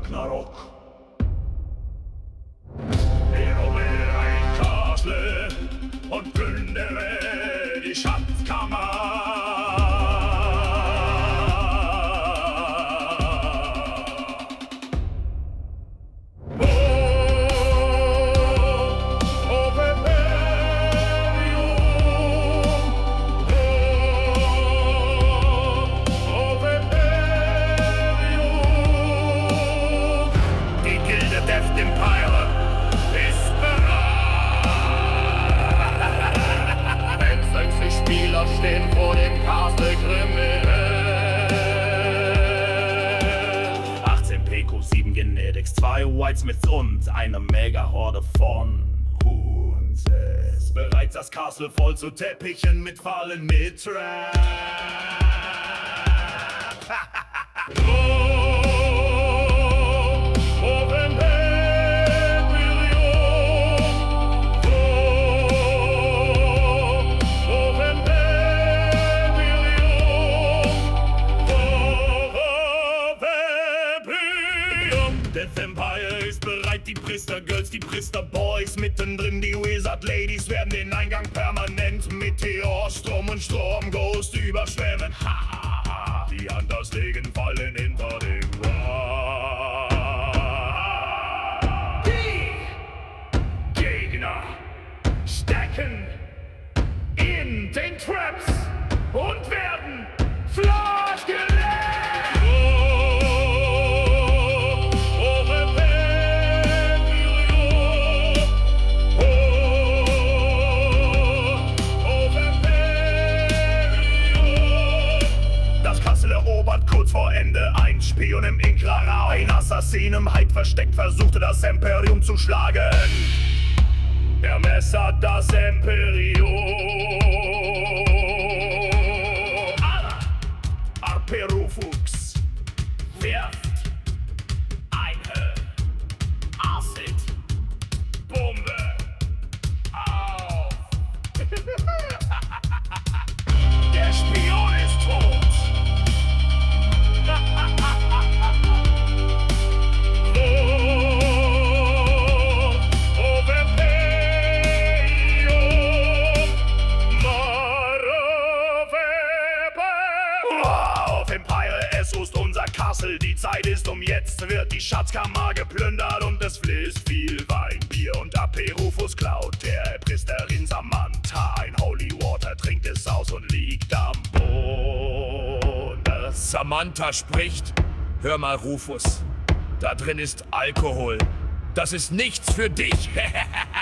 Ragnarok. Erobere ein Castle und plündere die Schatzkammer. Stehen vor dem Castle Grimmel. 18 PQ, 7 Genetics, 2 Whitesmiths und eine Mega-Horde von Hunses. Bereits das Castle voll zu Teppichen mit Fallen mit Trap. Death Empire ist bereit, die Priester Girls, die Priester Boys. Mittendrin die Wizard Ladies werden den Eingang permanent Meteor, Strom und Storm Ghost überschwemmen. Ha, die Hunters legen Fallen hinter dem Wall. Die Gegner stecken in den Traps und werden flachgelegt. Kurz vor Ende ein Spion im Inklar, ein Assassin im Hype versteckt, versuchte das Imperium zu schlagen. Er messert das Imperium. Arperufux wirft eine Acid-Bombe auf. Der Spion ist tot. Die Zeit ist jetzt wird die Schatzkammer geplündert und es fließt viel Wein, Bier und Aperufus klaut der Priesterin Samantha ein Holy Water, trinkt es aus und liegt am Boden. Samantha spricht: Hör mal, Rufus, da drin ist Alkohol. Das ist nichts für dich.